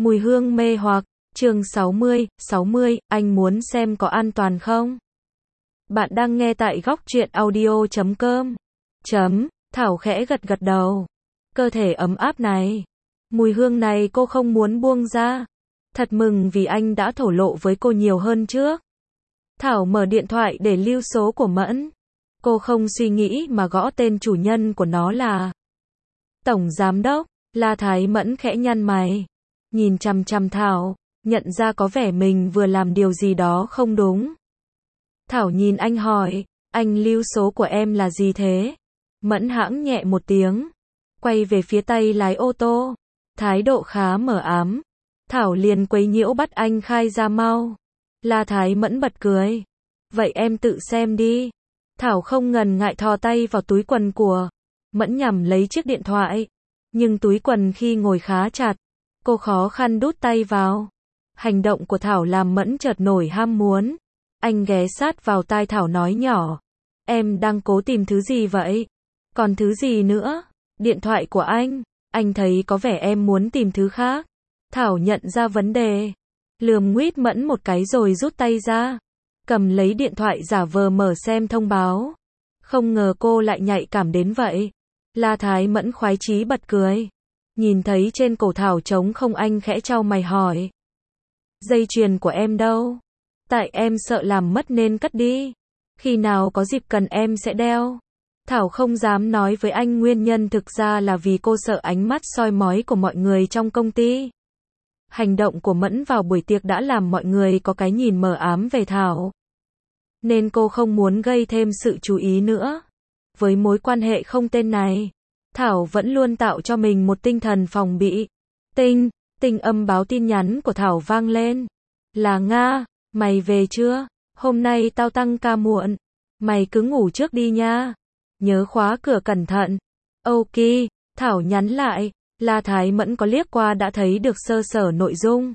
Mùi hương mê hoặc, chương 60, anh muốn xem có an toàn không? Bạn đang nghe tại góc truyện audio.com. Thảo khẽ gật gật đầu. Cơ thể ấm áp này. Mùi hương này cô không muốn buông ra. Thật mừng vì anh đã thổ lộ với cô nhiều hơn trước. Thảo mở điện thoại để lưu số của Mẫn. Cô không suy nghĩ mà gõ tên chủ nhân của nó là Tổng Giám đốc. La Thái Mẫn khẽ nhăn mày. Nhìn chằm chằm Thảo, nhận ra có vẻ mình vừa làm điều gì đó không đúng. Thảo nhìn anh hỏi, anh lưu số của em là gì thế? Mẫn hãng nhẹ một tiếng, quay về phía tay lái ô tô, thái độ khá mờ ám. Thảo liền quấy nhiễu bắt anh khai ra mau. La Thái Mẫn bật cười. Vậy em tự xem đi. Thảo không ngần ngại thò tay vào túi quần của Mẫn nhằm lấy chiếc điện thoại. Nhưng túi quần khi ngồi khá chặt. Cô khó khăn đút tay vào. Hành động của Thảo làm Mẫn chợt nổi ham muốn. Anh ghé sát vào tai Thảo nói nhỏ. Em đang cố tìm thứ gì vậy? Còn thứ gì nữa? Điện thoại của anh thấy có vẻ em muốn tìm thứ khác. Thảo nhận ra vấn đề. Lườm nguýt Mẫn một cái rồi rút tay ra. Cầm lấy điện thoại giả vờ mở xem thông báo. Không ngờ cô lại nhạy cảm đến vậy. La Thái Mẫn khoái chí bật cười. Nhìn thấy trên cổ Thảo trống không anh khẽ chau mày hỏi. Dây chuyền của em đâu? Tại em sợ làm mất nên cất đi. Khi nào có dịp cần em sẽ đeo. Thảo không dám nói với anh nguyên nhân thực ra là vì cô sợ ánh mắt soi mói của mọi người trong công ty. Hành động của Mẫn vào buổi tiệc đã làm mọi người có cái nhìn mờ ám về Thảo. Nên cô không muốn gây thêm sự chú ý nữa. Với mối quan hệ không tên này, Thảo vẫn luôn tạo cho mình một tinh thần phòng bị. Tinh âm báo tin nhắn của Thảo vang lên. Là Nga, mày về chưa? Hôm nay tao tăng ca muộn. Mày cứ ngủ trước đi nha. Nhớ khóa cửa cẩn thận. Ok, Thảo nhắn lại. La Thái Mẫn có liếc qua đã thấy được sơ sở nội dung.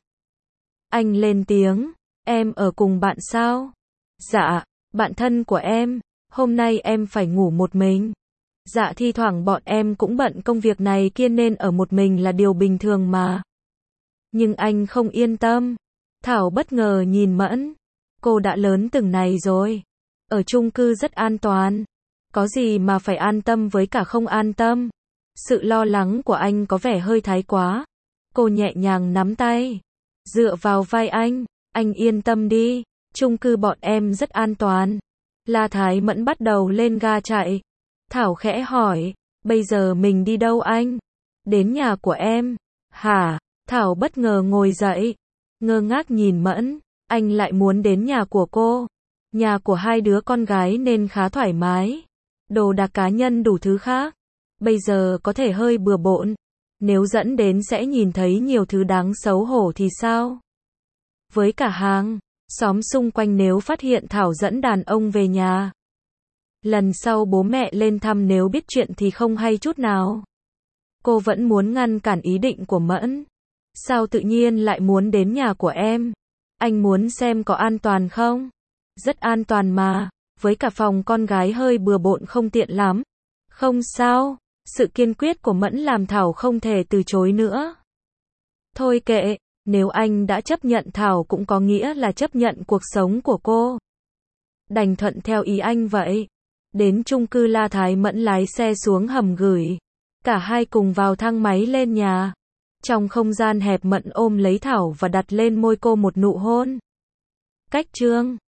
Anh lên tiếng. Em ở cùng bạn sao? Dạ, bạn thân của em. Hôm nay em phải ngủ một mình. Dạ thi thoảng bọn em cũng bận công việc này kia nên ở một mình là điều bình thường mà. Nhưng anh không yên tâm. Thảo bất ngờ nhìn Mẫn. Cô đã lớn từng này rồi. Ở chung cư rất an toàn. Có gì mà phải an tâm với cả không an tâm. Sự lo lắng của anh có vẻ hơi thái quá. Cô nhẹ nhàng nắm tay. Dựa vào vai anh yên tâm đi. Chung cư bọn em rất an toàn. La Thái Mẫn bắt đầu lên ga chạy. Thảo khẽ hỏi, bây giờ mình đi đâu anh? Đến nhà của em. Hả? Thảo bất ngờ ngồi dậy. Ngơ ngác nhìn Mẫn. Anh lại muốn đến nhà của cô. Nhà của hai đứa con gái nên khá thoải mái. Đồ đạc cá nhân đủ thứ khác. Bây giờ có thể hơi bừa bộn. Nếu dẫn đến sẽ nhìn thấy nhiều thứ đáng xấu hổ thì sao? Với cả hàng xóm xung quanh nếu phát hiện Thảo dẫn đàn ông về nhà. Lần sau bố mẹ lên thăm nếu biết chuyện thì không hay chút nào. Cô vẫn muốn ngăn cản ý định của Mẫn. Sao tự nhiên lại muốn đến nhà của em? Anh muốn xem có an toàn không? Rất an toàn mà, với cả phòng con gái hơi bừa bộn không tiện lắm. Không sao, sự kiên quyết của Mẫn làm Thảo không thể từ chối nữa. Thôi kệ, nếu anh đã chấp nhận Thảo cũng có nghĩa là chấp nhận cuộc sống của cô. Đành thuận theo ý anh vậy. Đến chung cư La Thái Mẫn lái xe xuống hầm gửi. Cả hai cùng vào thang máy lên nhà. Trong không gian hẹp Mẫn ôm lấy Thảo và đặt lên môi cô một nụ hôn. Cách chương